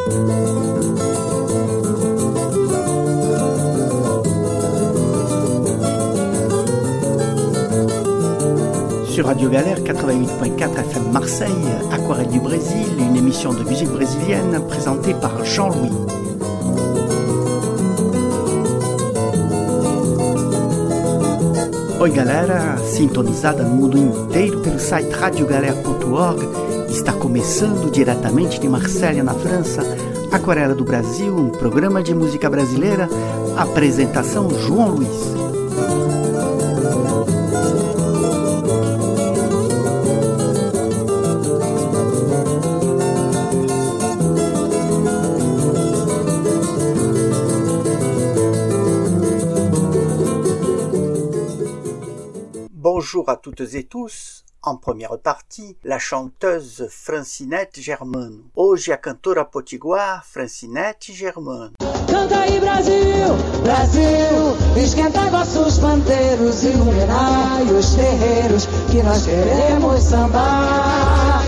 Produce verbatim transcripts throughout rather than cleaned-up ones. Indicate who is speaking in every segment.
Speaker 1: Sur Radio Galère quatre-vingt-huit point quatre F M Marseille, Aquarelle du Brésil, une émission de musique brésilienne présentée par Jean-Louis. Oi galera, sintonizada no mundo inteiro pelo site radio galera ponto org, está começando diretamente de Marselha, na França, Aquarela do Brasil, um programa de música brasileira, apresentação João Luiz. Bonjour à toutes et tous. En première partie, la chanteuse Francinete Germano. Hoje a cantora potiguar Francinete Germano.
Speaker 2: Canta aí Brasil, Brasil, esquenta vossos pandeiros, iluminai os terreiros que nós queremos sambar.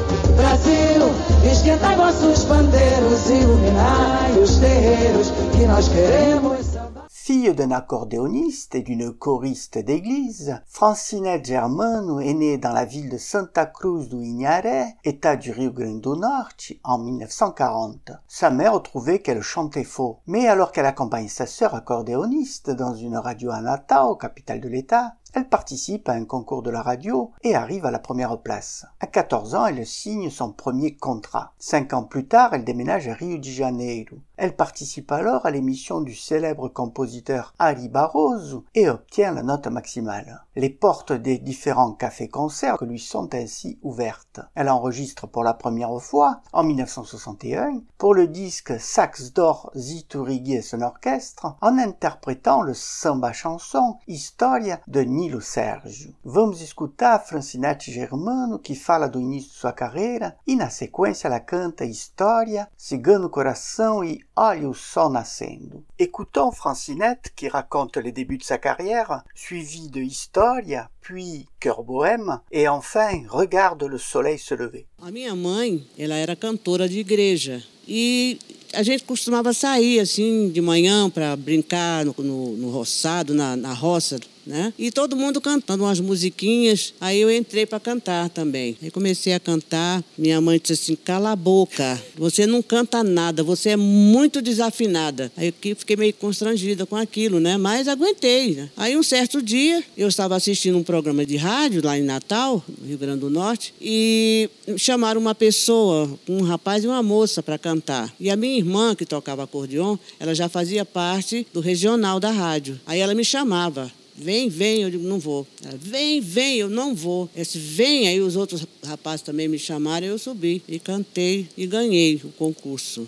Speaker 2: Brasil, esquenta vossos pandeiros, iluminai os terreiros que nós queremos sambar.
Speaker 1: Fille d'un accordéoniste et d'une choriste d'église, Francinete Germano est née dans la ville de Santa Cruz do Inharé, État du Rio Grande do Norte, en mille neuf cent quarante. Sa mère trouvait qu'elle chantait faux, mais alors qu'elle accompagne sa sœur accordéoniste dans une radio à Natal, capitale de l'État, elle participe à un concours de la radio et arrive à la première place. À quatorze ans, elle signe son premier contrat. Cinq ans plus tard, elle déménage à Rio de Janeiro. Elle participe alors à l'émission du célèbre compositeur Ari Barroso et obtient la note maximale. Les portes des différents cafés-concerts lui sont ainsi ouvertes. Elle enregistre pour la première fois, en mille neuf cent soixante et un, pour le disque Sax d'Or Ziturigui et son orchestre, en interprétant le samba-chanson História de Nilo Sérgio. Vamos escutar Francinete Germano, que fala do início de sua carreira, e na sequência ela canta História, Cigano Coração e Olha o Sol Nascendo. Écoutons Francinete qui raconte les débuts de sa carrière, suivi de História, puis Cœur Bohème, et enfin Regarde le soleil se lever.
Speaker 3: A minha mãe, ela era cantora de igreja e a gente costumava sair assim de manhã para brincar no, no, no roçado, na, na roça, né? E todo mundo cantando umas musiquinhas. Aí eu entrei para cantar também. Aí comecei a cantar. Minha mãe disse assim: cala a boca, você não canta nada, você é muito desafinada. Aí eu fiquei meio constrangida com aquilo, né? Mas aguentei, né? Aí um certo dia eu estava assistindo um programa de rádio lá em Natal, no Rio Grande do Norte, e chamaram uma pessoa, um rapaz e uma moça para cantar. E a minha irmã, que tocava acordeon, ela já fazia parte do regional da rádio. Aí ela me chamava: vem, vem, eu digo, não vou. Ela, vem, vem, eu não vou. Esse vem, aí os outros rapazes também me chamaram, eu subi e cantei e ganhei o concurso.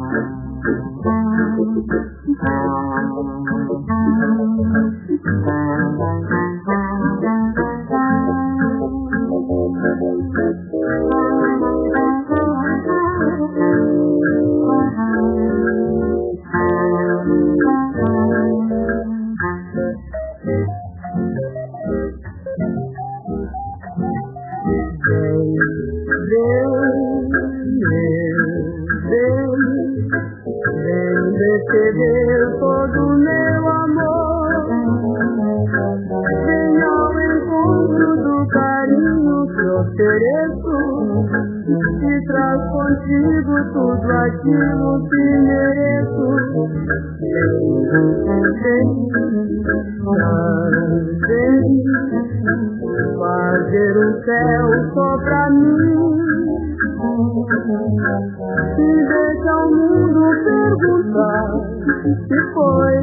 Speaker 4: Receber todo o meu amor, vem ao encontro do carinho que ofereço, e traz contigo tudo aquilo que mereço. Vem, fazer um céu só pra mim, e deixa o mundo perguntar se foi,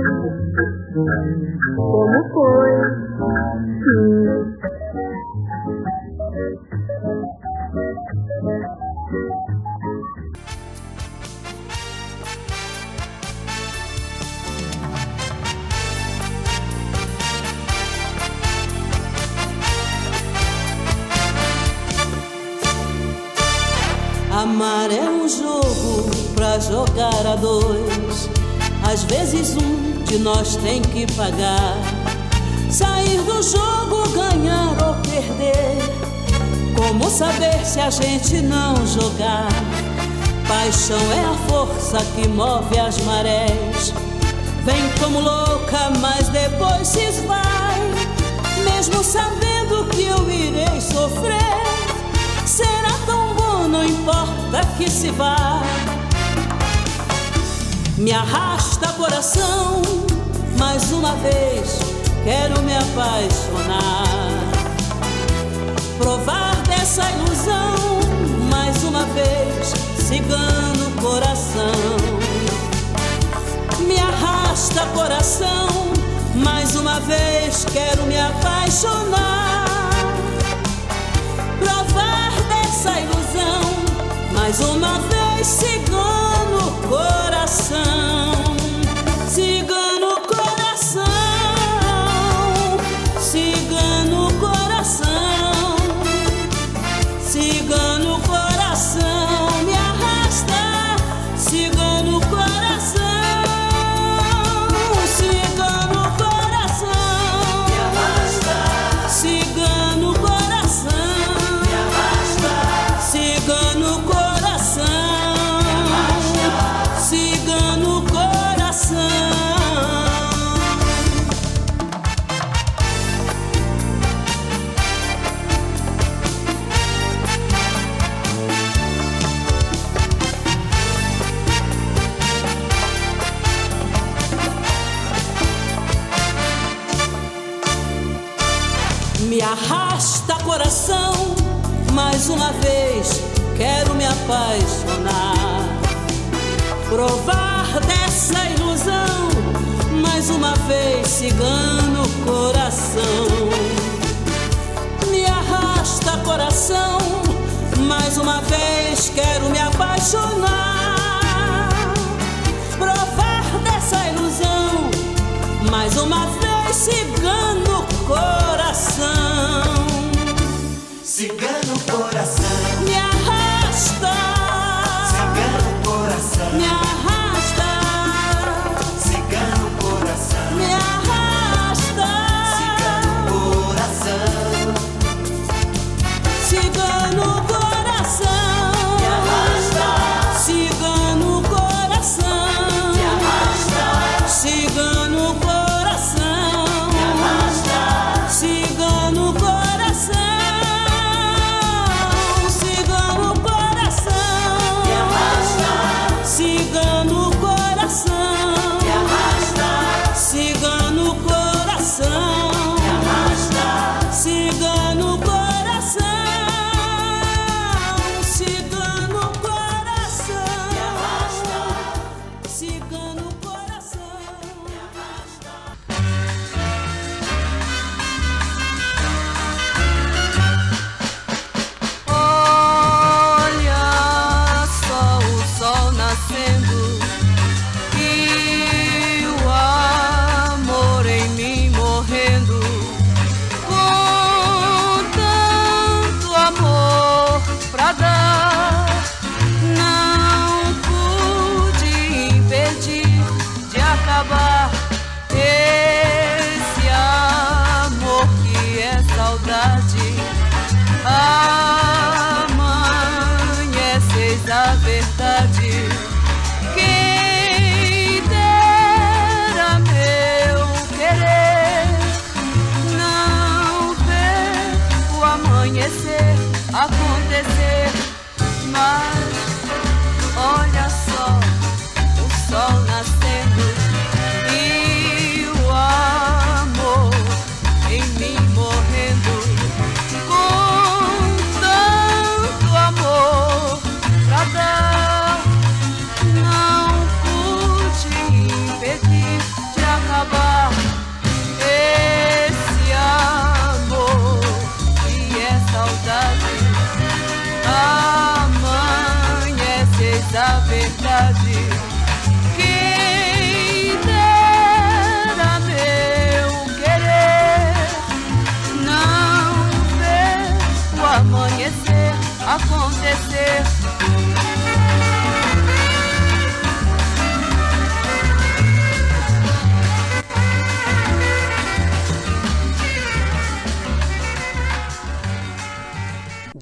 Speaker 4: como foi, sim.
Speaker 5: Amar é um jogo pra jogar a dois. Às vezes um de nós tem que pagar. Sair do jogo, ganhar ou perder. Como saber se a gente não jogar? Paixão é a força que move as marés. Vem como louca, mas depois se esvai. Mesmo sabendo que eu irei sofrer, será tão bom, não importa que se vá. Me arrasta coração, mais uma vez quero me apaixonar. Provar dessa ilusão, mais uma vez, cigano coração. Me arrasta coração, mais uma vez quero me apaixonar. Provar dessa ilusão, mais uma vez, cigano coração. Cigano coração, cigano coração, cigano coração, me arrasta, cigano coração, cigano coração, me arrasta, cigano coração, me arrasta, cigano coração, me arrasta, cigano coração. Me arrasta coração, mais uma vez quero me apaixonar. Provar dessa ilusão, mais uma vez, cigano coração. Me arrasta coração, mais uma vez quero me apaixonar. Provar dessa ilusão, mais uma vez, cigano coração.
Speaker 6: Cigano coração,
Speaker 5: Me arrasta,
Speaker 6: cigano coração,
Speaker 5: me arrasta,
Speaker 6: cigano coração,
Speaker 5: me arrasta,
Speaker 6: coração,
Speaker 5: cigano coração,
Speaker 6: me arrasta,
Speaker 5: cigano coração,
Speaker 6: me arrasta,
Speaker 5: cigano coração,
Speaker 6: me arrasta,
Speaker 5: cigano coração, cigano coração,
Speaker 6: me arrasta,
Speaker 5: cigano coração,
Speaker 6: me arrasta,
Speaker 5: cigano coração,
Speaker 6: me arrasta,
Speaker 5: cigano coração, cigano coração,
Speaker 6: me arrasta,
Speaker 5: cigano coração,
Speaker 6: me arrasta.
Speaker 7: Olha só o sol nascendo e o amor em mim morrendo. Com tanto amor pra dar, não pude impedir de acabar esse amor que é saudade. Amanheceis a verdade. Quem dera meu querer não ver o amanhecer acontecer. Mas olha só o sol nascendo e o amor em mim morrendo. Com tanto amor pra dar, não pude impedir de acabar esse amor que é saudade. Amanheceis a verdade. Quem dera meu querer não ver o amanhecer acontecer.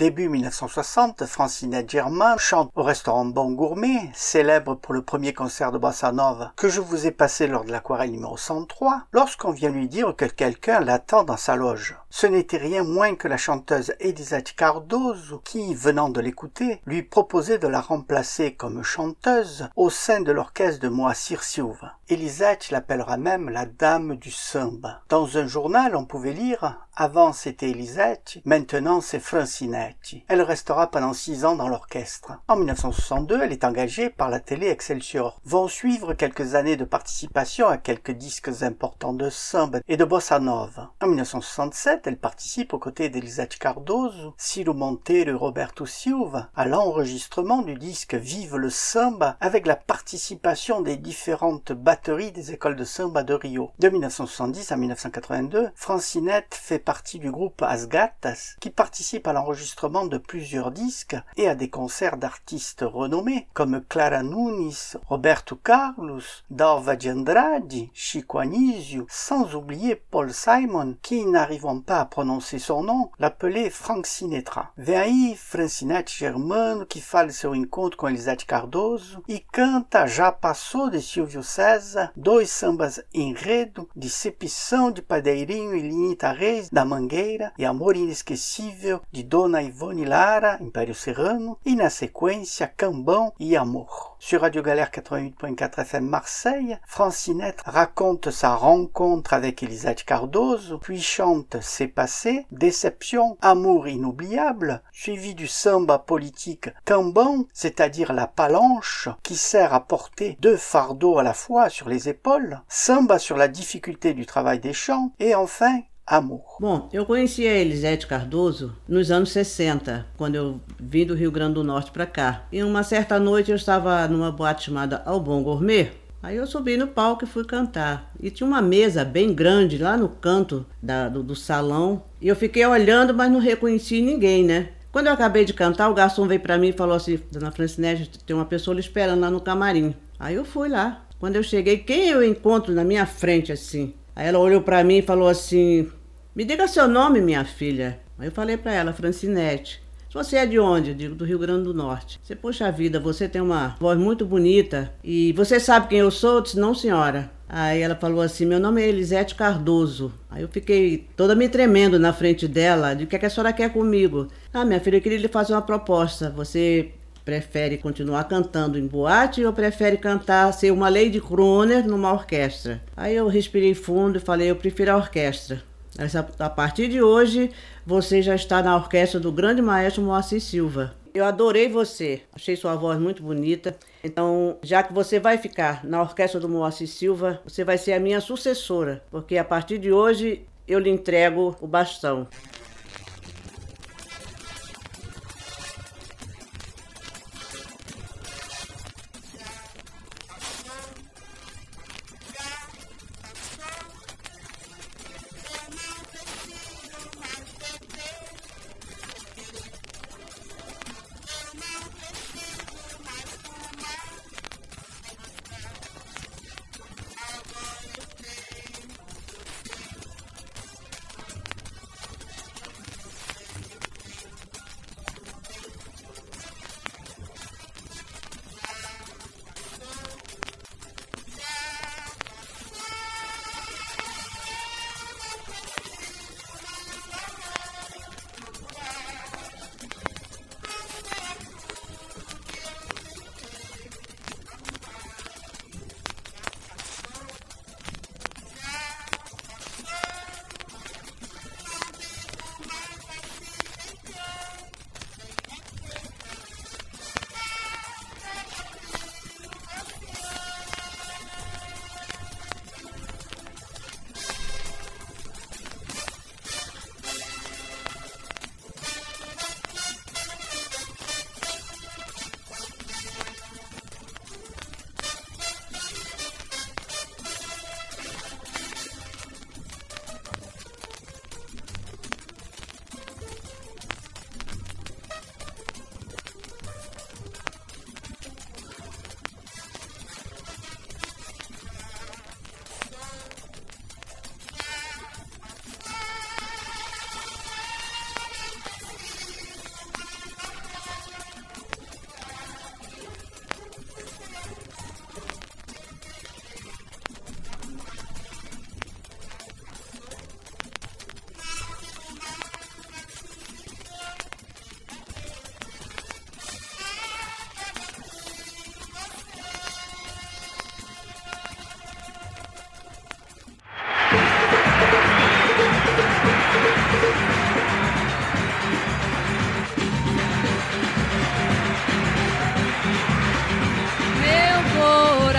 Speaker 1: Début mille neuf cent soixante, Francinette Germain chante au restaurant Bon Gourmet, célèbre pour le premier concert de bossa nova que je vous ai passé lors de l'aquarelle numéro cent trois, lorsqu'on vient lui dire que quelqu'un l'attend dans sa loge. Ce n'était rien moins que la chanteuse Elisabeth Cardozo qui, venant de l'écouter, lui proposait de la remplacer comme chanteuse au sein de l'orchestre de Moacir Silva. Elisabeth l'appellera même la dame du samba. Dans un journal, on pouvait lire « Avant c'était Elisabeth, maintenant c'est Francinette ». Elle restera pendant six ans dans l'orchestre. En mille neuf cent soixante-deux, elle est engagée par la télé Excelsior. Vont suivre quelques années de participation à quelques disques importants de samba et de bossa nova. En mille neuf cent soixante-sept, elle participe aux côtés d'Elisabeth Cardozo, Ciro Monteiro et Roberto Silva à l'enregistrement du disque Vive le samba avec la participation des différentes batteries des écoles de samba de Rio. De mille neuf cent soixante-dix à mille neuf cent quatre-vingt-deux, Francinette fait partie du groupe As Gatas qui participe à l'enregistrement de plusieurs disques et à des concerts d'artistes renommés comme Clara Nunes, Roberto Carlos, Dalva de Andrade, Chico Anísio, sans oublier Paul Simon qui, n'arrivant pas à prononcer son nom, l'appelait Frank Sinatra. Vem aí Francinette Germano que fala seu encontro com Elisabeth Cardozo e canta Já Passou de Silvio César, dois sambas enredo, Decepção de Padeirinho e Linita Reis da Mangueira e Amor Inesquecível de Dona Ivone Lara, Império Serrano, e na sequência Cambão e Amor. Sur Radio Galère quatre-vingt-huit point quatre F M Marseille, Francinette raconte sa rencontre avec Elisabeth Cardozo, puis chante C'est passé, Déception, Amour inoubliable, suivi du samba politique Cambão, c'est-à-dire la palanche, qui sert à porter deux fardeaux à la fois sur les épaules, samba sur la difficulté du travail des chants, et enfin Amor.
Speaker 3: Bom, eu conheci a Elisabeth Cardozo nos anos sessenta, quando eu vim do Rio Grande do Norte para cá. E uma certa noite eu estava numa boate chamada Au Bon Gourmet. Aí eu subi no palco e fui cantar. E tinha uma mesa bem grande lá no canto da, do, do salão. E eu fiquei olhando, mas não reconheci ninguém, né? Quando eu acabei de cantar, o garçom veio para mim e falou assim: Dona Francinette, tem uma pessoa lhe esperando lá no camarim. Aí eu fui lá. Quando eu cheguei, quem eu encontro na minha frente assim? Aí ela olhou pra mim e falou assim: me diga seu nome, minha filha. Aí eu falei pra ela: Francinette. Você é de onde? Eu digo: do Rio Grande do Norte. Você, poxa vida, você tem uma voz muito bonita. E você sabe quem eu sou? Eu disse: não, senhora. Aí ela falou assim: meu nome é Elisabeth Cardozo. Aí eu fiquei toda me tremendo na frente dela. De o que, é que a senhora quer comigo? Ah, minha filha, eu queria lhe fazer uma proposta. Você prefere continuar cantando em boate ou prefere cantar, ser uma Lady Crooner numa orquestra? Aí eu respirei fundo e falei: eu prefiro a orquestra. Essa, a partir de hoje, você já está na orquestra do grande maestro Moacir Silva. Eu adorei você, achei sua voz muito bonita. Então, já que você vai ficar na orquestra do Moacir Silva, você vai ser a minha sucessora, porque a partir de hoje eu lhe entrego o bastão.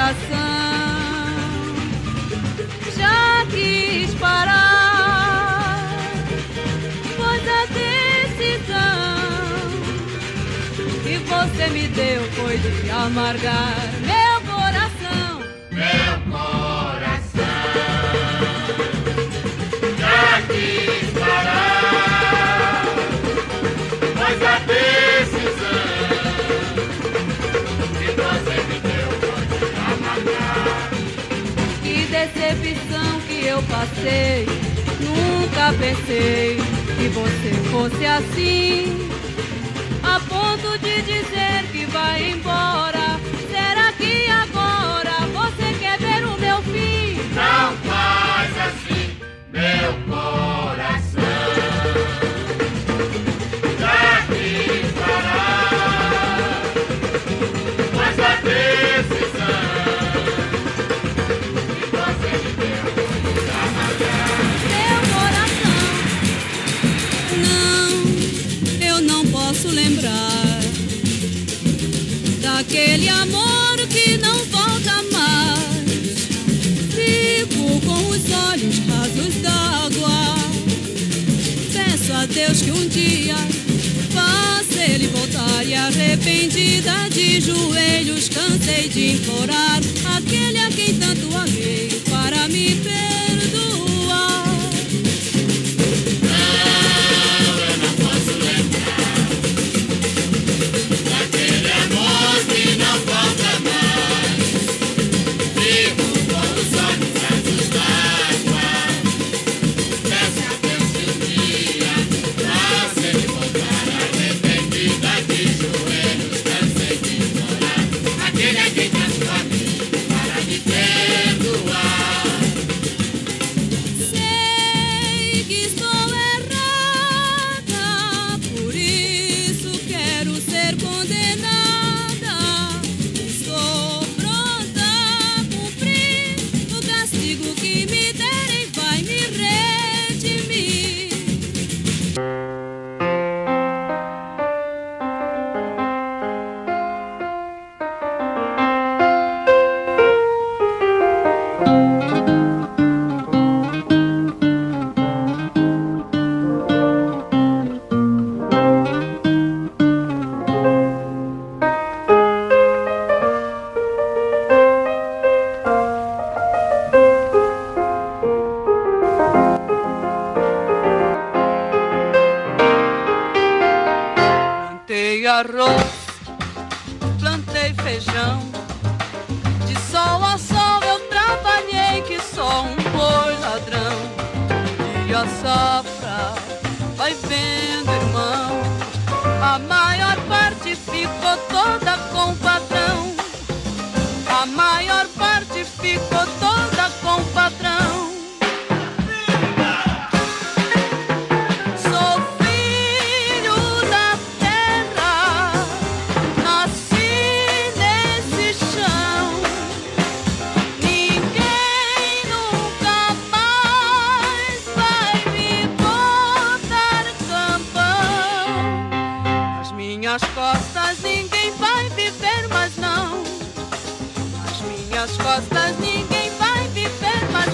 Speaker 7: coração já quis parar, pois a decisão que você me deu foi de amargar meu coração.
Speaker 6: Meu coração já quis parar, pois a decisão que você me deu foi de amargar.
Speaker 7: Que decepção que eu passei, nunca pensei que você fosse assim, a ponto de dizer que vai embora. Será que agora você quer ver o meu fim?
Speaker 6: Não faz assim, meu coração já quis parar, mas a decisão que você me deu foi de amargar.
Speaker 7: Meu coração, não, eu não posso lembrar daquele amor que não volta mais. Fico com os olhos rasos d'água. Peço a Deus que um dia faça ele voltar. E arrependida de joelhos cansei de implorar aquele a quem tanto amei para me perdoar.
Speaker 6: Não, eu não posso lembrar daquele amor que não volta mais. Vivo com os olhos rasos d'água. Peço a Deus que um dia faça ele voltar. Arrependida de joelhos cansei de implorar aquele a quem tanto amei para me perdoar.
Speaker 7: Sei que estou errada, por isso quero ser condenada. Estou pronta a cumprir o castigo que me derem, vai me redimir. Plantei arroz, plantei feijão, de sol a sol eu trabalhei que só um boi ladrão. E a safra vai vendo, irmão, a maior parte ficou toda com o patrão. A maior parte ficou toda com o patrão. Sou filho da terra, nasci nesse chão. Ninguém nunca mais vai me botar campão. Nas minhas costas ninguém vai viver mais não. Nas minhas costas ninguém vai viver mais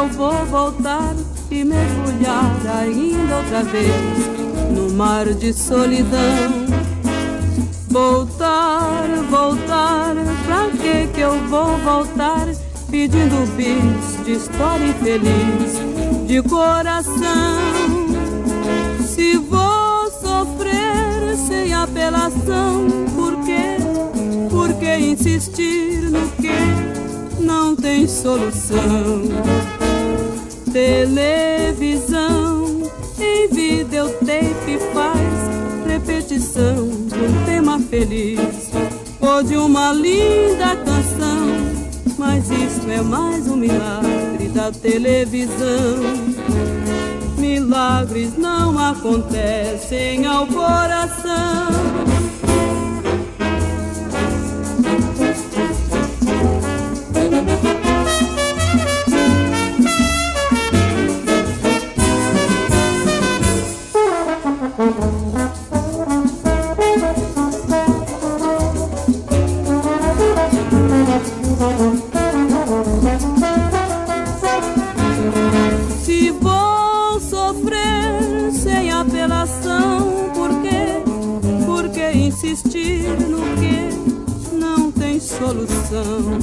Speaker 7: eu vou voltar e mergulhar ainda outra vez no mar de solidão. Voltar, voltar, pra que que eu vou voltar pedindo bis de história infeliz de coração? Se vou sofrer sem apelação, por quê? Por que insistir no que não tem solução? Televisão em videotape faz repetição de um tema feliz ou de uma linda canção, mas isso é mais um milagre da televisão. Milagres não acontecem ao coração. Se vou sofrer sem apelação, por quê? Por que insistir no que não tem solução?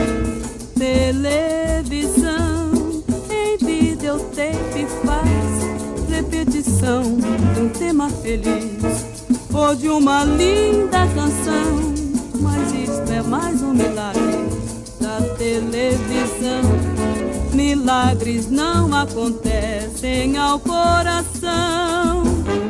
Speaker 7: Televisão em videotape faz repetição de um tema feliz ou de uma linda canção, mas isto é mais um milagre da televisão. Milagres não acontecem ao coração.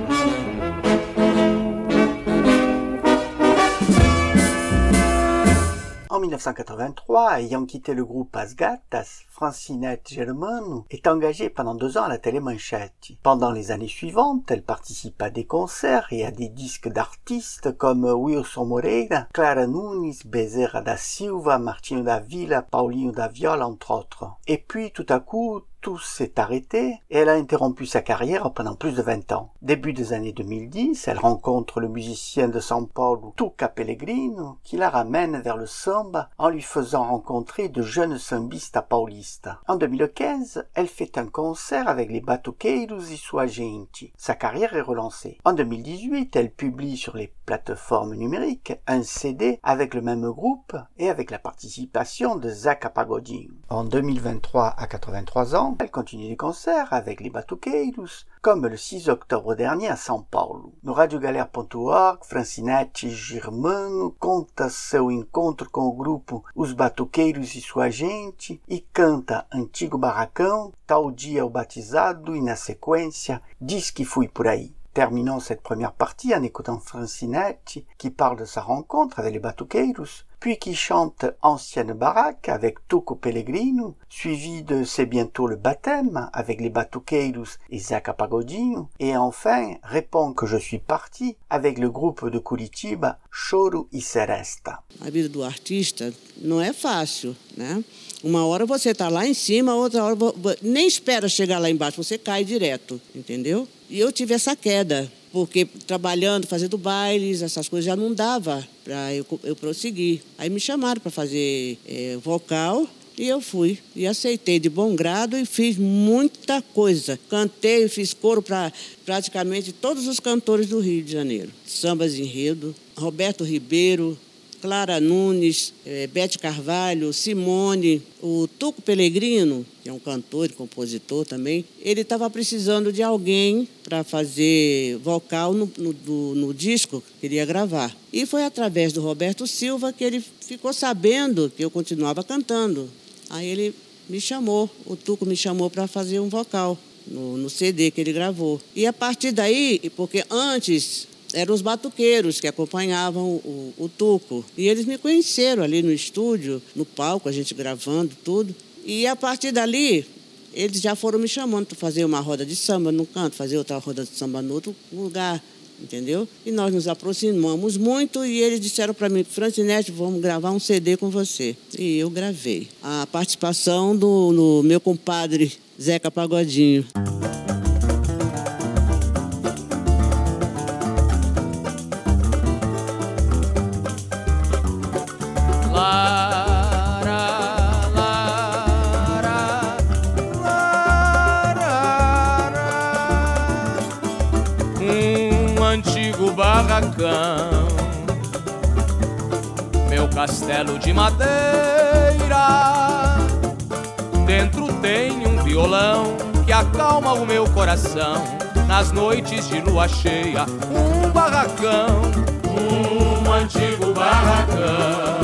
Speaker 1: En mille neuf cent quatre-vingt-trois, ayant quitté le groupe As Gatas, Francinette Germano est engagée pendant deux ans à la Telemanchette. Pendant les années suivantes, elle participe à des concerts et à des disques d'artistes comme Wilson Moreira, Clara Nunes, Bezerra da Silva, Martinho da Vila, Paulinho da Viola, entre autres. Et puis, tout à coup, tout s'est arrêté et elle a interrompu sa carrière pendant plus de vingt ans. Début des années deux mille dix, elle rencontre le musicien de São Paulo, Tuca Pellegrino, qui la ramène vers le samba en lui faisant rencontrer de jeunes sambistas paulistas. En deux mille quinze, elle fait un concert avec les Batuqueiros e Sua Gente. Sa carrière est relancée. En deux mille dix-huit, elle publie sur les plateformes numériques un C D avec le même groupe et avec la participation de Zeca Pagodinho. En deux mille vingt-trois, à quatre-vingt-trois ans, elle continue les concerts avec les Batuqueiros, comme le six octobre dernier à São Paulo. No radiogalera ponto org, Francinette Germano conta seu encontro com o grupo Os Batuqueiros e Sua Gente e canta Antigo Barracão, Tal Dia o Batizado e, na sequência, Diz que Fui Por Aí. Terminons cette première partie en écoutant Francinette qui parle de sa rencontre avec les Batuqueiros, puis qui chante Ancienne Baraque avec Tuco Pellegrino, suivi de C'est bientôt le baptême avec les Batuqueiros et Zeca Pagodinho, et enfin répond que je suis parti avec le groupe de Curitiba Choro e Seresta.
Speaker 3: A vida do artista não é fácil, né? Uma hora você está lá em cima, outra hora nem espera chegar lá embaixo, você cai direto, entendeu? E eu tive essa queda, porque trabalhando, fazendo bailes, essas coisas já não dava para eu, eu prosseguir. Aí me chamaram para fazer é, vocal e eu fui. E aceitei de bom grado e fiz muita coisa. Cantei, fiz coro para praticamente todos os cantores do Rio de Janeiro. Sambas Enredo, Roberto Ribeiro, Clara Nunes, eh, Bete Carvalho, Simone, o Tuco Pellegrino, que é um cantor e compositor também, ele estava precisando de alguém para fazer vocal no, no, no, no disco que ele ia gravar. E foi através do Roberto Silva que ele ficou sabendo que eu continuava cantando. Aí ele me chamou, o Tuco me chamou para fazer um vocal no, no C D que ele gravou. E a partir daí, porque antes eram os batuqueiros que acompanhavam o, o Tuco. E eles me conheceram ali no estúdio, no palco, a gente gravando tudo. E a partir dali, eles já foram me chamando para fazer uma roda de samba num canto, fazer outra roda de samba no outro lugar, entendeu? E nós nos aproximamos muito e eles disseram para mim, Francinette, vamos gravar um C D com você. E eu gravei. A participação do, do meu compadre Zeca Pagodinho.
Speaker 7: Lara, lara,
Speaker 8: barracão, meu castelo de madeira. Dentro tem um violão que acalma o meu coração nas noites de lua cheia. Um barracão, um antigo barracão,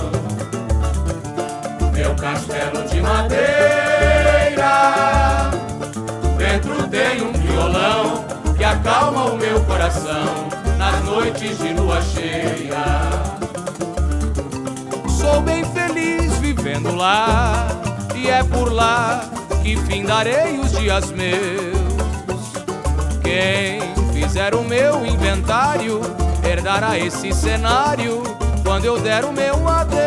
Speaker 8: meu castelo de madeira. Dentro tem um violão que acalma o meu coração nas noites de lua cheia. Sou bem feliz vivendo lá, e é por lá que findarei os dias meus. Quem fizer o meu inventário herdará esse cenário quando eu der o meu adeus.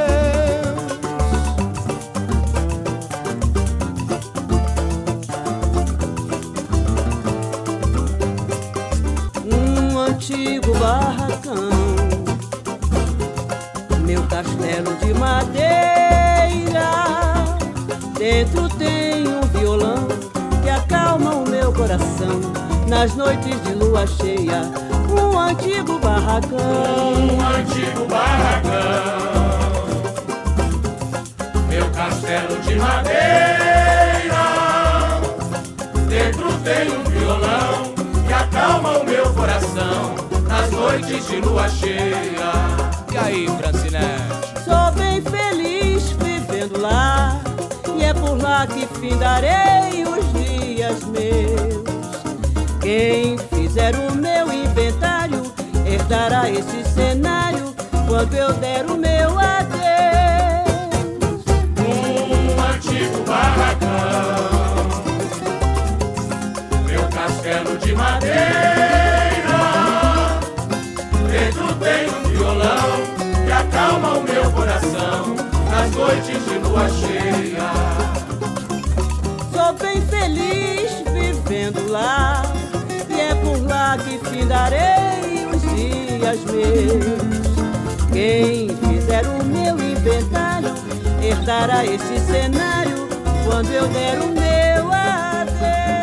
Speaker 5: Um antigo barracão, meu castelo de madeira. Dentro tem um violão que acalma o meu coração nas noites de lua cheia. Um antigo barracão,
Speaker 8: um antigo barracão, meu castelo de madeira. Dentro tem um violão que acalma o meu coração nas noites de lua cheia. E aí, Francinete?
Speaker 5: Sou bem feliz vivendo lá, e é por lá que findarei os dias meus. Quem fizer o meu inventário herdará esse cenário quando eu der o meu adeus.
Speaker 8: Um antigo barracão, meu castelo de madeira. Dentro tem um violão que acalma o meu coração nas noites de lua cheia.
Speaker 5: Sou bem feliz vivendo lá, e é por lá que findarei os dias meus. Quem fizer o meu inventário herdará esse cenário quando eu der o meu adeus.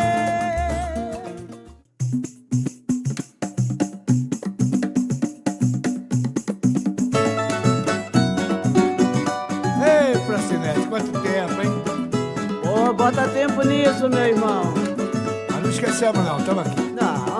Speaker 9: Ei, Francinete, quanto tempo, hein?
Speaker 5: Pô, bota tempo nisso, meu irmão.
Speaker 9: Ah, não esquecemos não, tamo aqui.
Speaker 5: Não.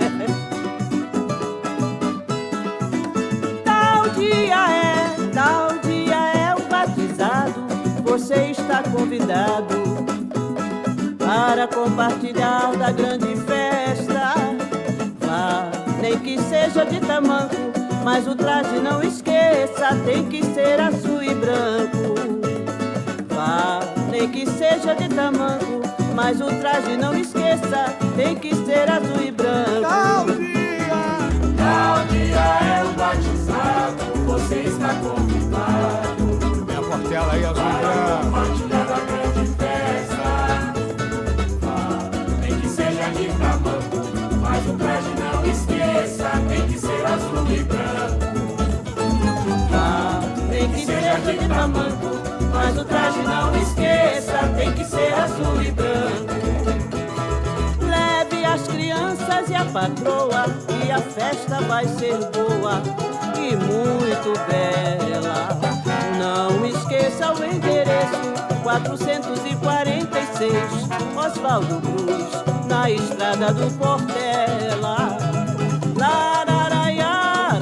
Speaker 5: Tal dia é, tal dia é o batizado. Você está convidado para compartilhar da grande festa. Vá, nem que seja de tamanco, mas o traje não esqueça, tem que ser azul e branco. Vá, nem que seja de tamanco, mas o traje não esqueça, tem que ser azul e branco.
Speaker 9: Tal dia,
Speaker 8: Tal dia é o batizado, você está convidado
Speaker 9: minha portela aí, azul e
Speaker 8: para
Speaker 9: branco.
Speaker 8: compartilhar da grande festa. Nem que seja de tamanco, mas o traje não esqueça, tem que ser azul e branco.
Speaker 5: Vá, nem que seja de tamanco, mas o traje não esqueça, tem que ser azul e branco. Leve as crianças e a patroa, e a festa vai ser boa e muito bela. Não esqueça o endereço, quatrocentos e quarenta e seis Oswaldo Cruz, na estrada do Portela. Lararaiaraiá,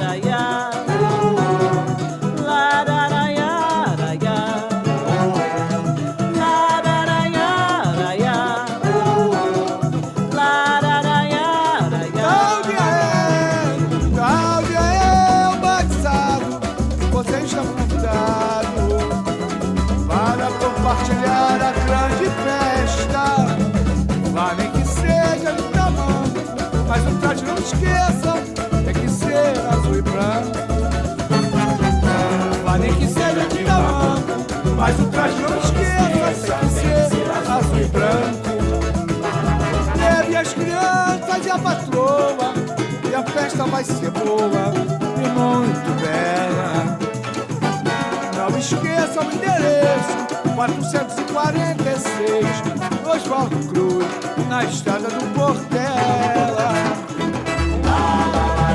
Speaker 9: Tal dia é, tal dia é o batizado, você está convidado para compartilhar a grande festa. Vá, nem que seja de tamanco, mas o traje não esqueça, tem que ser azul e branco. Vá, nem que seja de tamanco, mas o traje não esqueça, tem que ser azul e branco. Leve as crianças e a patroa, e a festa vai ser boa e muito bela. Não esqueça o endereço, quatrocentos e quarenta e seis Oswaldo Cruz, na estrada do Portela.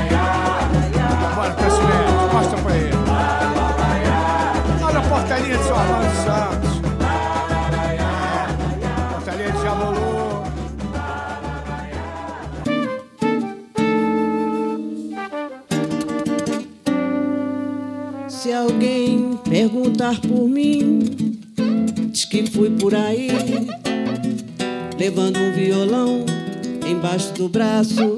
Speaker 3: Se alguém perguntar por mim, diz que fui por aí, levando um violão embaixo do braço.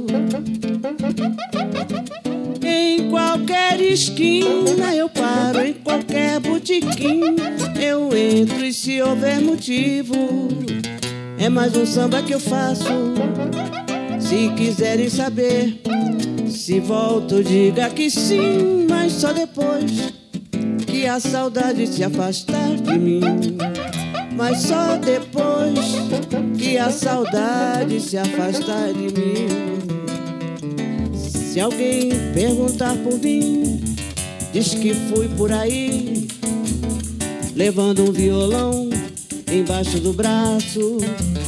Speaker 3: Em qualquer esquina eu paro, em qualquer botequim eu entro, e se houver motivo é mais um samba que eu faço. Se quiserem saber se volto, diga que sim, mas só depois que a saudade se afastar de mim. Mas só depois que a saudade se afastar de mim. Se alguém perguntar por mim, diz que fui por aí, levando um violão embaixo do braço.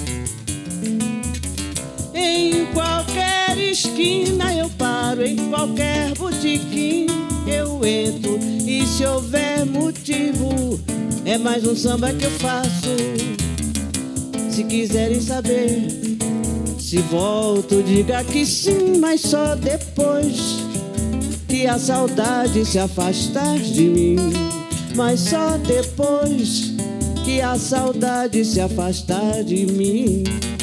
Speaker 3: Em qualquer esquina eu paro, em qualquer botequim eu entro, e se houver motivo é mais um samba que eu faço. Se quiserem saber se volto, diga que sim, mas só depois que a saudade se afastar de mim. Mas só depois que a saudade se afastar de mim.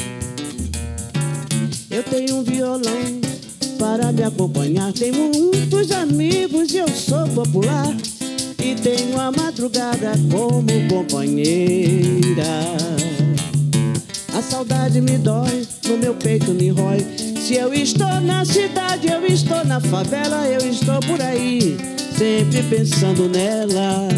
Speaker 3: Eu tenho um violão para me acompanhar, tenho muitos amigos e eu sou popular, e tenho a madrugada como companheira. A saudade me dói, no meu peito me rói. Se eu estou na cidade, eu estou na favela, eu estou por aí, sempre pensando nela.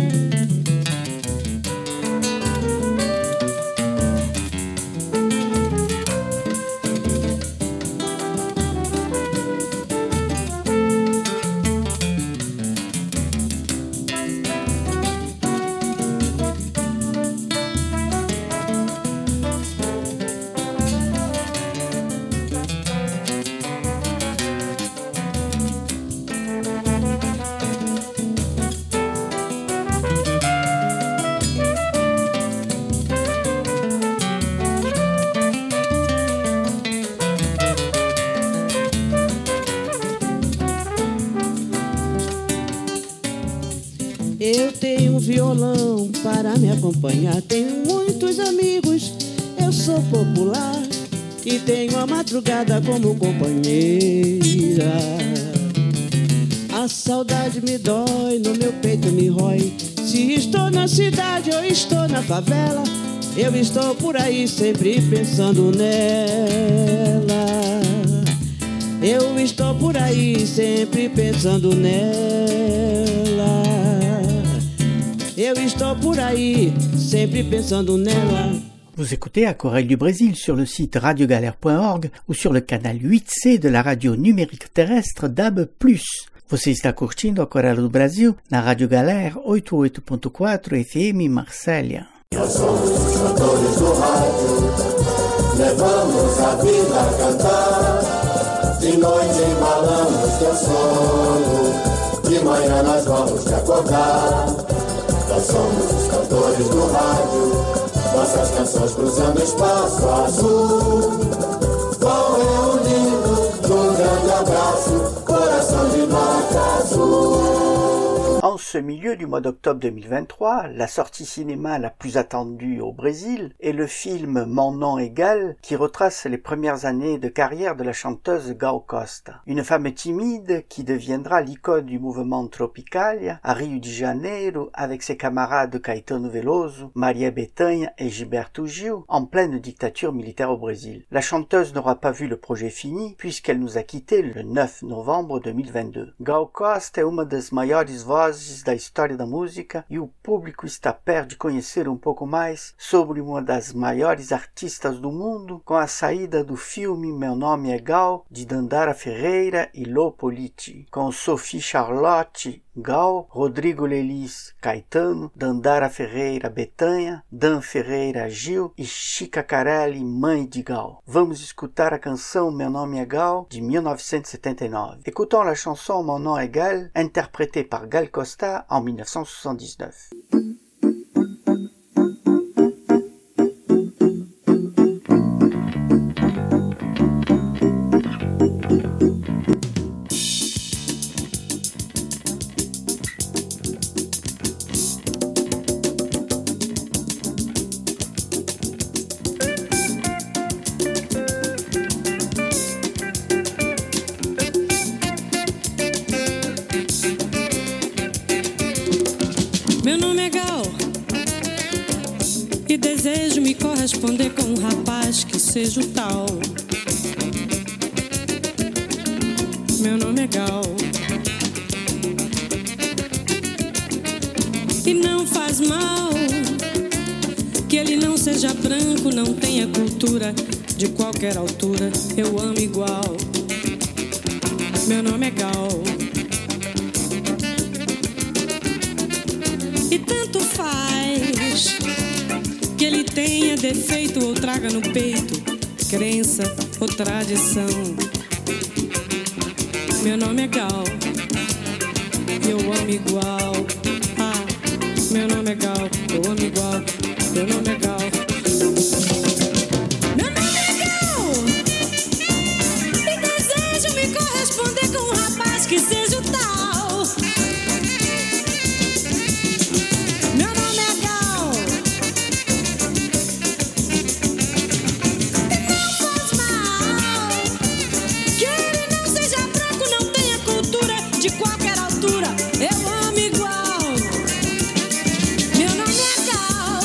Speaker 3: Eu tenho um violão para me acompanhar, tenho muitos amigos, eu sou popular, e tenho a madrugada como companheira. A saudade me dói, no meu peito me rói. Se estou na cidade ou estou na favela, eu estou por aí sempre pensando nela. Eu estou por aí sempre pensando nela. Eu estou por aí, sempre pensando nela.
Speaker 1: Vous écoutez Aquarelle du Brésil sur le site radio galère point org ou sur le canal huit C de la radio numérique terrestre D A B plus. Você está curtindo Aquarelle do Brasil na Rádio Galera oitenta e oito ponto quatro F M Marsella.
Speaker 6: Nós somos os cantores do rádio, levamos a vida a cantar. De noite embalamos teu sono, de manhã nós vamos te acordar. Nós somos os cantores do rádio, nossas canções cruzando espaço azul. Vão reunindo num grande abraço, coração de nota azul.
Speaker 1: En ce milieu du mois d'octobre deux mille vingt-trois, la sortie cinéma la plus attendue au Brésil est le film Mon nom est Gal, qui retrace les premières années de carrière de la chanteuse Gal Costa. Une femme timide qui deviendra l'icône du mouvement Tropicalia à Rio de Janeiro avec ses camarades Caetano Veloso, Maria Bethânia et Gilberto Gil en pleine dictature militaire au Brésil. La chanteuse n'aura pas vu le projet fini puisqu'elle nous a quittés le neuf novembro deux mille vingt-deux. Gal Costa é uma das maiores vozes da história da música e o público está perto de conhecer um pouco mais sobre uma das maiores artistas do mundo com a saída do filme Meu Nome é Gal, de Dandara Ferreira e Lô Politi, com Sophie Charlotte Gal, Rodrigo Lelis Caetano, Dandara Ferreira Bethânia, Dan Ferreira Gil e Chica Carelli, mãe de Gal. Vamos escutar a canção Meu Nome é Gal, de mille neuf cent soixante-dix-neuf. Écoutons la chanson Mon nom est Gal, interprétée par Gal Costa en mille neuf cent soixante-dix-neuf.
Speaker 10: E desejo me corresponder com um rapaz que seja o tal. Meu nome é Gal. E não faz mal que ele não seja branco, não tenha cultura de qualquer altura. Eu amo igual. Meu nome é Gal. E tanto faz que ele tenha defeito ou traga no peito crença ou tradição. Meu nome é Gal. Eu amo igual. Ah, meu nome é Gal. Eu amo igual. Meu nome é Gal. Meu nome é Gal. E desejo me corresponder com um rapaz que seja o tal. Meu nome é Gal. E não faz mal que ele não seja branco, não tenha cultura de qualquer altura. Eu amo igual. Meu nome é Gal.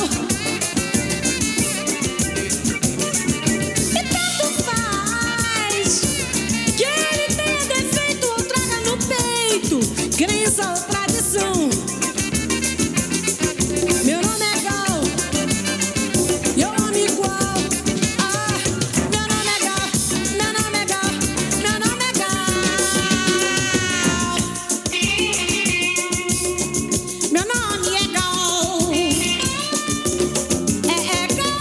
Speaker 10: E tanto faz que ele tenha defeito ou traga no peito crença ou tradição. Meu nome é Gal. E eu amo igual. Ah, meu nome é Gal. Meu nome é Gal. Meu nome é Gal. Meu nome é Gal. É, é Gal.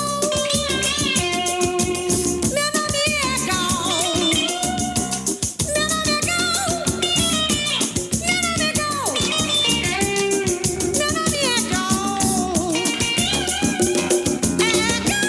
Speaker 10: Meu nome é Gal. Meu nome é Gal. Meu nome é Gal. Meu nome é Gal. É, é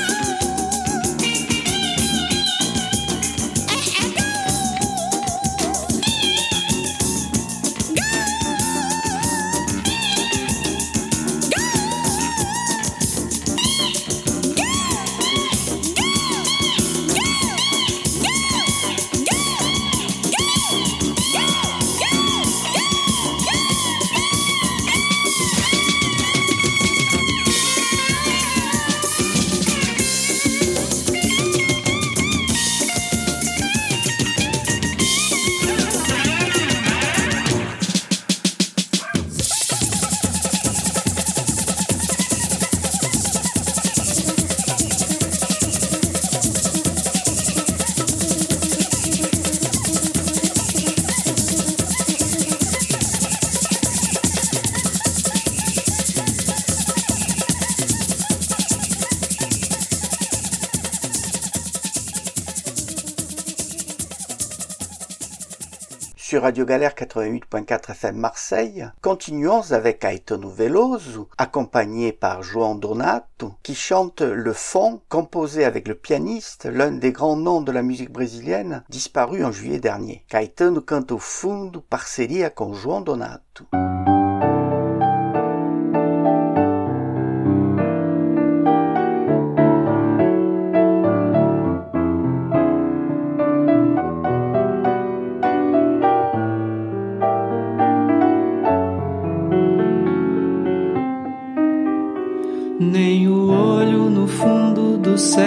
Speaker 1: Sur Radio Galère quatre-vingt-huit point quatre F M Marseille, continuons avec Caetano Veloso, accompagné par João Donato, qui chante Le Fond, composé avec le pianiste, l'un des grands noms de la musique brésilienne, disparu en juillet dernier. Caetano canta o fundo, parceria com João Donato.
Speaker 11: Nem o olho no fundo do céu,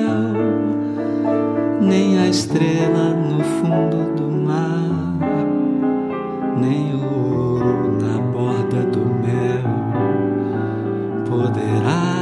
Speaker 11: nem a estrela no fundo do mar, nem o ouro na borda do mel poderá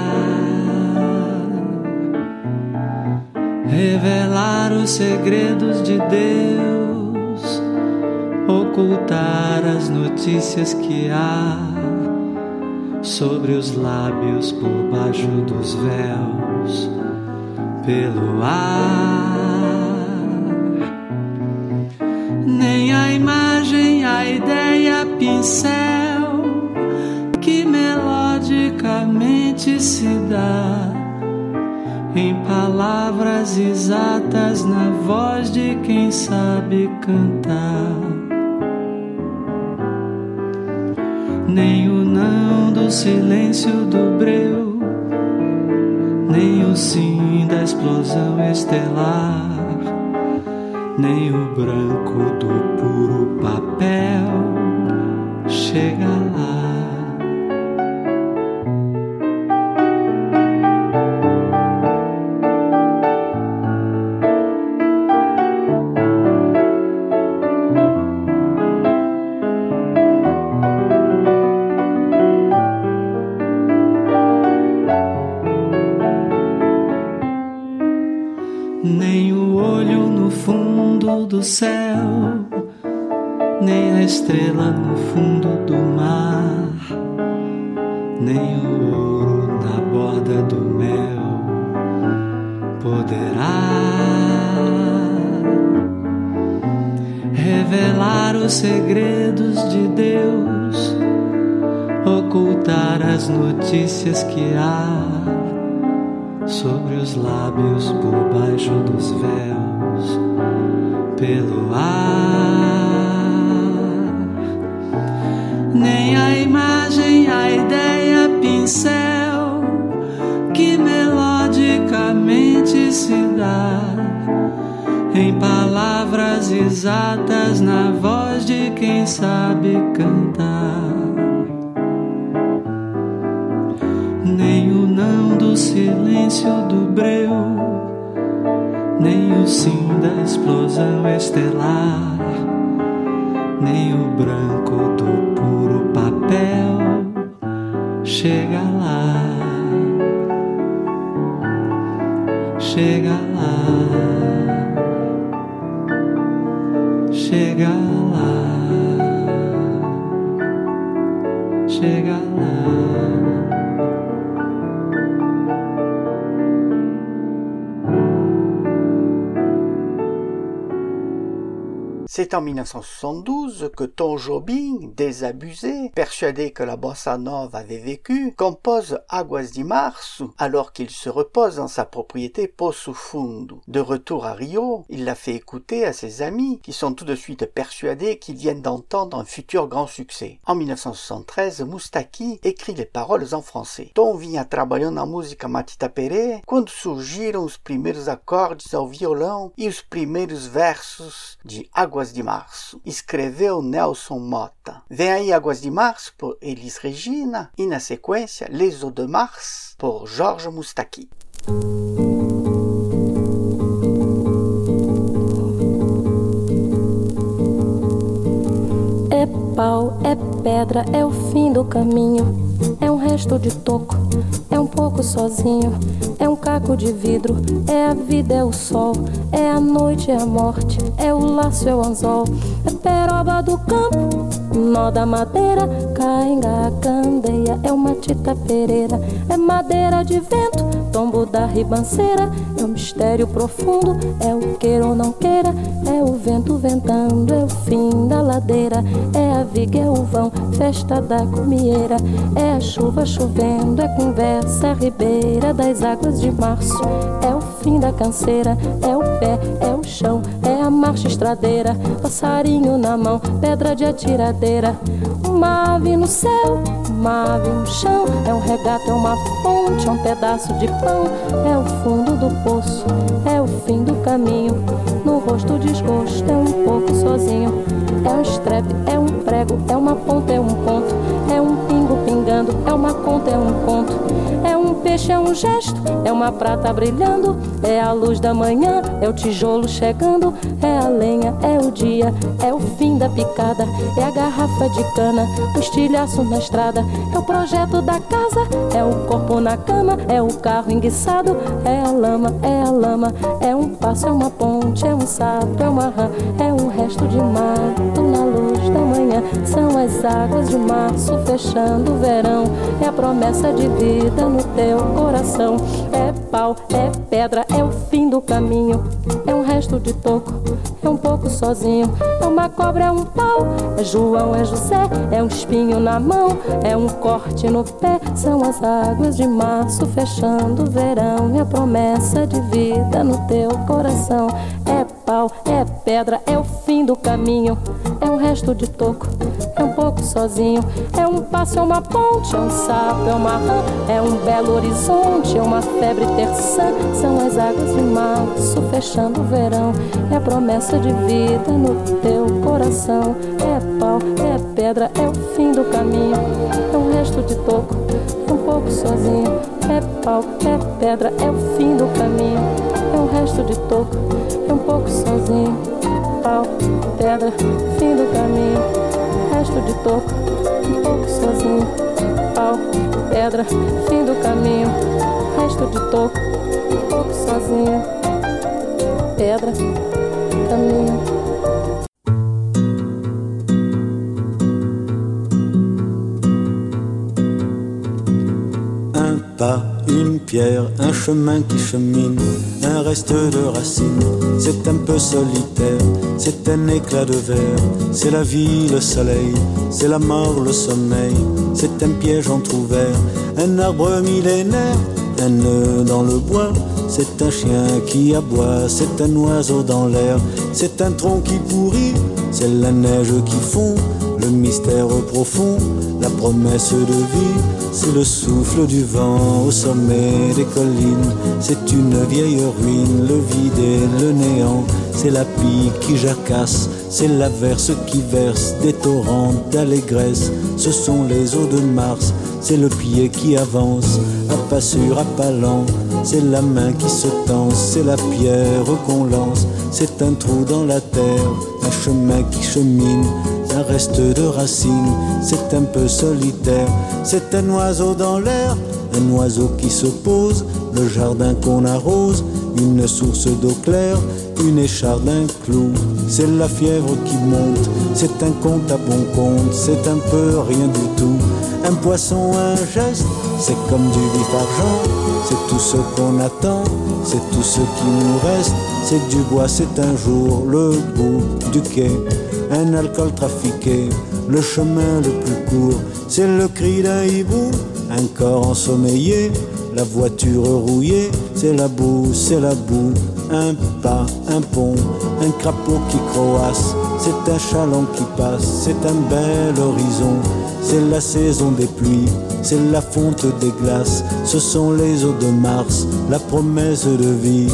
Speaker 11: revelar os segredos de Deus, ocultar as notícias que há sobre os lábios por baixo dos véus, pelo ar. Nem a imagem, a ideia, pincel que melodicamente se dá em palavras exatas na voz de quem sabe cantar. Nem o não do silêncio do breu, nem o sim da explosão estelar, nem o branco do puro papel chega lá. nem a estrela no fundo do mar, nem o ouro na borda do mel poderá revelar os segredos de Deus, ocultar as notícias que há sobre os lábios por baixo dos véus, pelo ar. Nem a imagem, a ideia, pincel que melodicamente se dá em palavras exatas na voz de quem sabe cantar. Nem o não do silêncio do breu, nem o sim da explosão estelar, nem o branco do puro papel chega lá, chega lá, chega lá, chega lá.
Speaker 1: C'est en mille neuf cent soixante-douze que Tom Jobim, désabusé, persuadé que la bossa nova avait vécu, compose Águas de Março alors qu'il se repose dans sa propriété Poço Fundo. De retour à Rio, il l'a fait écouter à ses amis qui sont tout de suite persuadés qu'ils viennent d'entendre un futur grand succès. En mille neuf cent soixante-treize, Moustaki écrit les paroles en français. Tom vinha trabalhando na música Matita Perê quando surgiram os primeiros acordes ao violão e os primeiros versos de Águas de Março, escreveu Nelson Mota. Vem aí Águas de Março por Elis Regina e na sequência Les Eaux de Mars por Jorge Moustaki.
Speaker 12: É pau, é pedra, é o fim do caminho, é um resto de toco, é um pouco sozinho, é um caco de vidro, é a vida, é o sol, é a noite, é a morte, é o laço, é o anzol, é peroba do campo, nó da madeira, cainga, a candeia, é uma tita pereira, é madeira de vento, tombo da ribanceira, é um mistério profundo, é o queira ou não queira, é o vento ventando, é o fim da ladeira, é a viga, é o vão, festa da comieira, é a chuva chovendo, é conversa, é a ribeira das águas de março, é o fim da canseira, é o pé, é o chão, é a marcha estradeira, passarinho na mão, pedra de atiradeira, uma ave no céu, uma ave no chão, é um regato, é uma fonte, é um pedaço de pão, é o fundo do poço, é o fim do caminho, no rosto desgosto, é um pouco sozinho, é um estrepe, é um prego, é uma ponta, é um ponto, é um pingo pingando, é uma conta, é um conto, é um peixe, é um gesto, é uma prata brilhando, é a luz da manhã, é o tijolo chegando, é a lenha, é o dia, é o fim da picada, é a garrafa de cana, o estilhaço na estrada, é o projeto da casa, é o corpo na cama, é o carro enguiçado, é a lama, é a lama, é um passo, é uma ponte, é um sapo, é uma rã, é um resto de mato na luz da manhã, são as águas de março fechando o verão, é a promessa de vida no teu coração, é pau, é pedra, é o fim do caminho, é um resto de toco, é um pouco sozinho, é uma cobra, é um pau, é João, é José, é um espinho na mão, é um corte no pé, são as águas de março fechando o verão, é a promessa de vida no teu coração, é pau, é pedra, é o fim do caminho, é um resto de toco, é um pouco sozinho, é um passo, é uma ponte, é um sapo, é uma rã, é um belo horizonte, é uma febre terçã, são as águas de março fechando o verão, é a promessa de vida no teu coração, é pau, é pedra, é o fim do caminho, é um resto de toco, é um pouco sozinho, é pau, é pedra, é o fim do caminho, é um resto de toco, é um pouco sozinho, pau, pedra, fim do caminho, resto de toco, um pouco sozinho, pau, pedra, fim do caminho, resto de toco, um pouco sozinho, pedra, caminho.
Speaker 11: pierre, un chemin qui chemine, un reste de racines. C'est un peu solitaire, c'est un éclat de verre. C'est la vie, le soleil, c'est la mort, le sommeil. C'est un piège entrouvert, un arbre millénaire, un nœud dans le bois. C'est un chien qui aboie, c'est un oiseau dans l'air. C'est un tronc qui pourrit, c'est la neige qui fond. Le mystère profond, la promesse de vie, c'est le souffle du vent au sommet des collines. C'est une vieille ruine, le vide et le néant. C'est la pique qui jacasse, c'est l'averse qui verse des torrents d'allégresse. Ce sont les eaux de Mars, c'est le pied qui avance, à pas sûr, à pas lent. C'est la main qui se tend, c'est la pierre qu'on lance. C'est un trou dans la terre, un chemin qui chemine, un reste de racines. C'est un peu solitaire, c'est un oiseau dans l'air, un oiseau qui se pose, le jardin qu'on arrose, une source d'eau claire, une écharde, un clou. C'est la fièvre qui monte, c'est un compte à bon compte, c'est un peu rien du tout. Un poisson, un geste, c'est comme du vif argent. C'est tout ce qu'on attend, c'est tout ce qui nous reste. C'est du bois, c'est un jour le bout du quai. Un alcool trafiqué, le chemin le plus court. C'est le cri d'un hibou, un corps ensommeillé. La voiture rouillée, c'est la boue, c'est la boue. Un pas, un pont, un crapaud qui croasse. C'est un chaland qui passe, c'est un bel horizon. C'est la saison des pluies, c'est la fonte des glaces. Ce sont les eaux de Mars, la promesse de vie.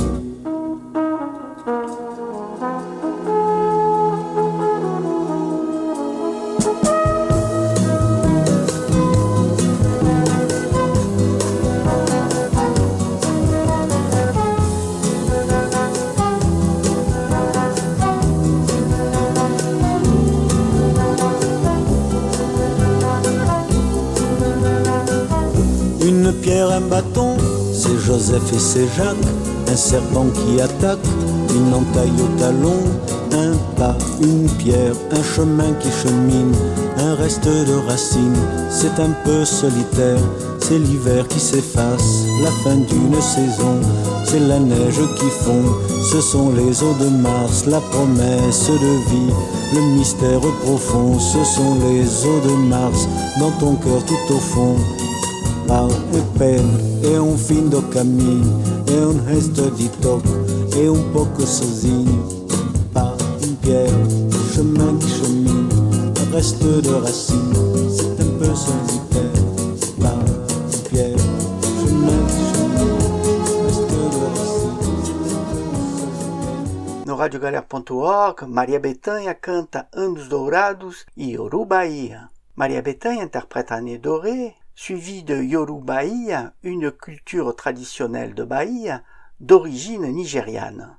Speaker 11: Une pierre, un bâton, c'est Joseph et c'est Jacques. Un serpent qui attaque, une entaille au talon. Un pas, une pierre, un chemin qui chemine, un reste de racines. C'est un peu solitaire, c'est l'hiver qui s'efface, la fin d'une saison. C'est la neige qui fond, ce sont les eaux de Mars, la promesse de vie. Le mystère profond, ce sont les eaux de Mars, dans ton cœur tout au fond. Pau e pé, é um fim do caminho, é um resto de toque, é um pouco sozinho. Pas une pierre, chemin qui chemine, un reste de racines, c'est un peu solitaire. Pas une pierre, chemin qui chemine, un reste de racines, c'est un peu solitaire.
Speaker 1: No radio galera ponto org, Maria Bethânia canta Anos Dourados e Yoru Bahia. Maria Bethânia interprète Année dorée, suivi de Yoru Bahia, une culture traditionnelle de Bahia d'origine nigériane.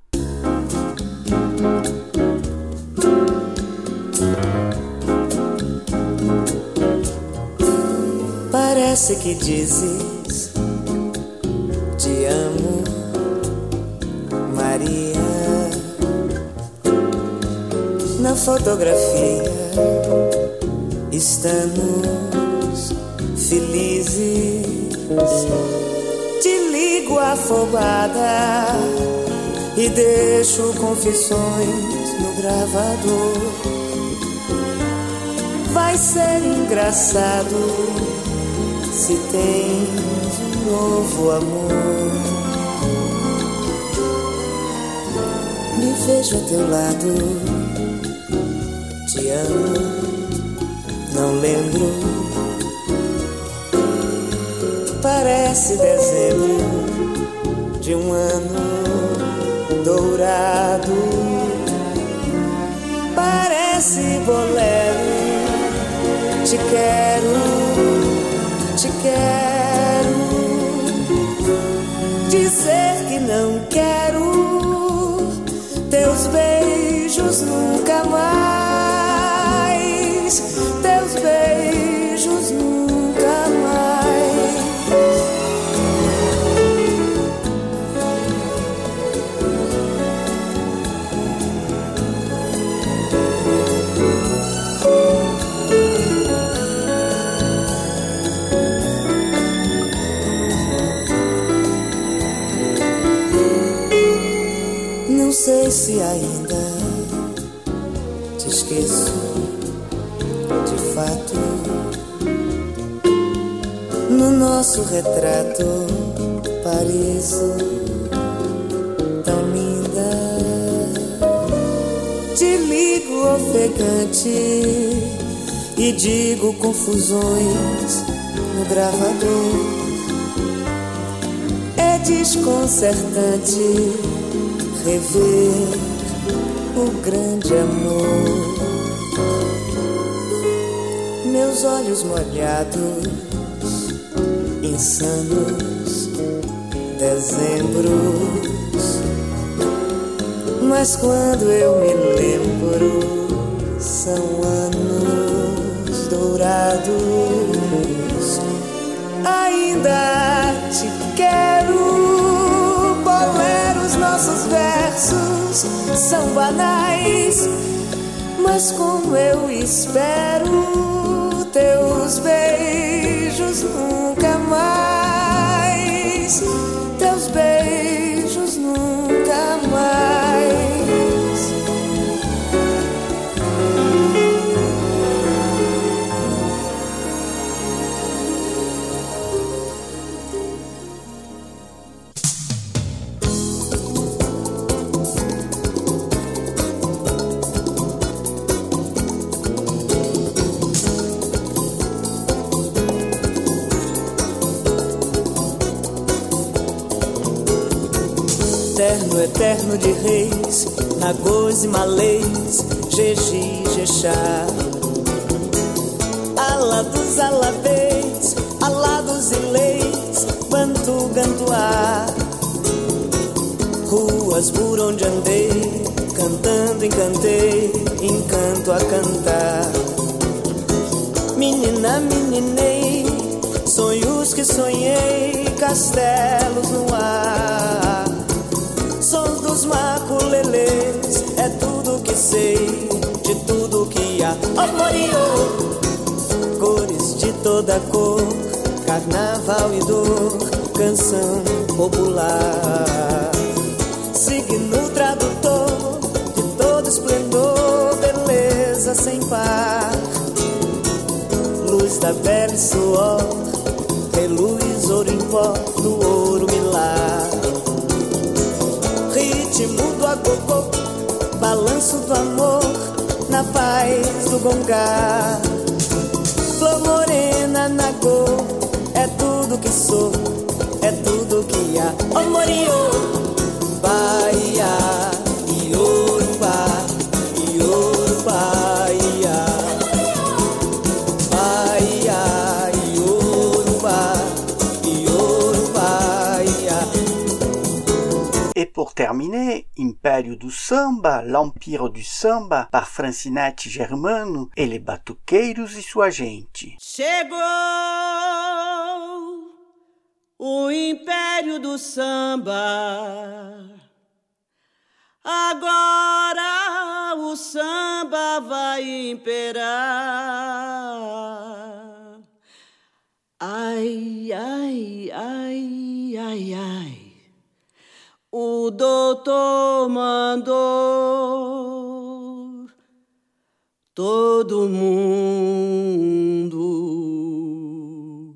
Speaker 13: Parece que dizes te amo, Maria. Na fotografia estamos felizes. Te ligo afobada e deixo confissões no gravador. Vai ser engraçado se tens um novo amor. Me vejo a teu lado, te amo, não lembro. Parece dezembro de um ano dourado. Parece bolero. Te quero, te quero. Dizer que não quero teus beijos nunca mais. Teus beijos nunca mais. isso, de fato, no nosso retrato, pareço tão linda. Te ligo ofegante e digo confusões no gravador. É desconcertante rever o grande amor. Meus olhos molhados, insanos, dezembros. Mas quando eu me lembro, são anos dourados. Ainda te quero, boleros, nossos versos são banais. Mas como eu espero teus beijos nunca mais, teus beijos nunca mais. Eterno, eterno de reis, nagôs e malês, Jeji, Jexá. Ala dos alabês, alá dos ilês, Bantu, Gantuá. Ruas por onde andei, cantando encantei, encanto a cantar. Menina, meninei, sonhos que sonhei, castelos no ar. Sons dos maculelês, é tudo que sei, de tudo que há. Oh, Moriô! Cores de toda cor, carnaval e dor, canção popular. Signo tradutor, de todo esplendor, beleza sem par. Luz da pele, suor, reluz ouro em pó, do ouro milar. Ritmo do agogô, balanço do amor, na paz do gongá. Flor morena, nagô, é tudo que sou, é tudo que há. Oh, Moriô, Bahia, Iorubá, Iorubá, Bahia, Bahia, Iorubá, Iorubá.
Speaker 1: Et pour terminer, Império do Samba, l'Empire du Samba, par Francinete Germano e les Batuqueiros e sua gente.
Speaker 3: Chegou o Império do Samba, agora o samba vai imperar. Ai, ai, ai, ai, ai. O doutor mandou todo mundo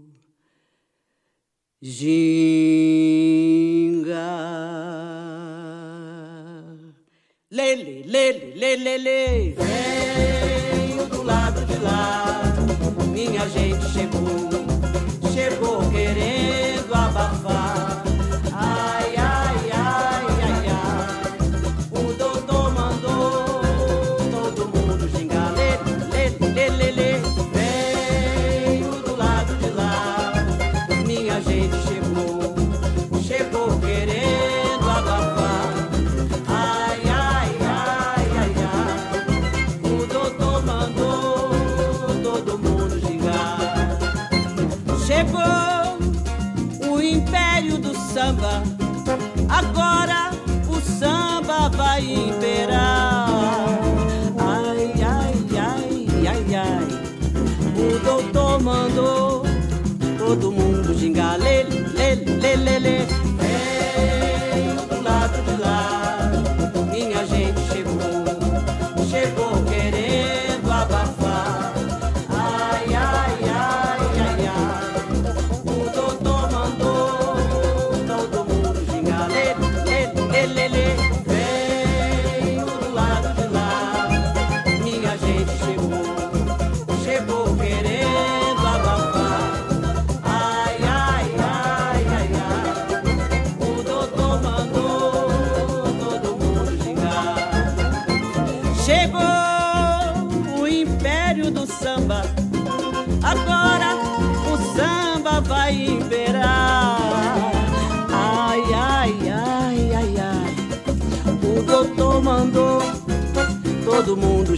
Speaker 3: gingar. Lele, lele, lele, lele. Venho do lado de lá, minha gente chegou, chegou querendo abafar. Ai, ai, ai, ai, ai, o doutor mandou todo mundo gingar. Lele, lele, lele, veio do lado de lá, minha gente chegou, chegou querendo abafar. Ai, ai, ai, ai, ai, o doutor mandou todo mundo gingar. Chegou o Império do Samba, agora o samba vai imperar. Ai, ai, ai, ai, ai, o doutor mandou todo mundo gingar. Lele, lele, lele, lele. Veio do lado de lá, minha gente chegou, chegou querendo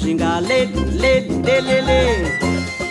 Speaker 3: gingar, lê, lê, lê, lê, lê.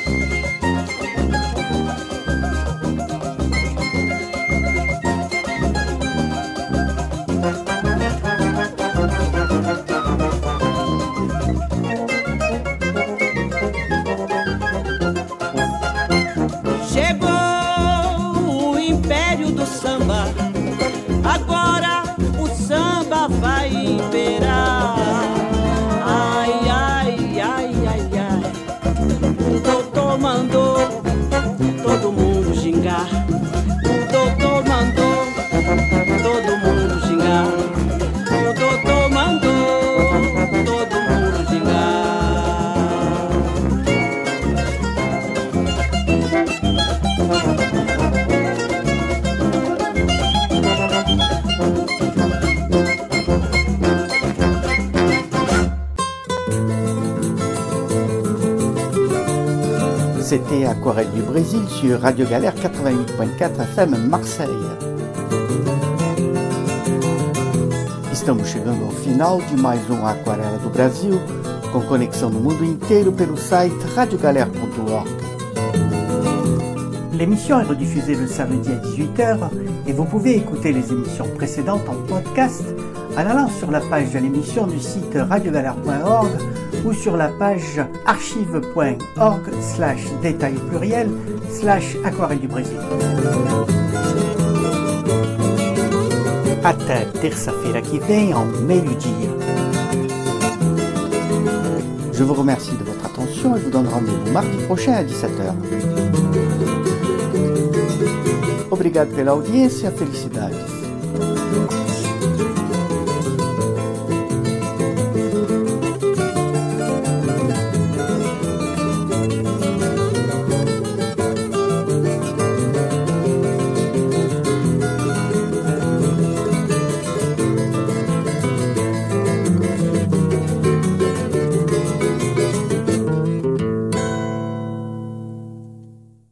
Speaker 1: C'était Aquarelle du Brésil sur Radio Galère quatre-vingt-huit point quatre F M Marseille. Estamos chegando ao final de mais um Aquarela do Brasil, com conexão no mundo inteiro pelo site radio galère point org. L'émission est rediffusée le samedi à dix-huit heures et vous pouvez écouter les émissions précédentes en podcast en allant sur la page de l'émission du site radio galère point org ou sur la page archive point org slash détail pluriel slash aquarelle du Brésil. Até terça-feira que vem, ao meio-dia. Je vous remercie de votre attention et vous donne rendez-vous mardi prochain à dix-sept heures. Obrigado pela audiência, felicidades.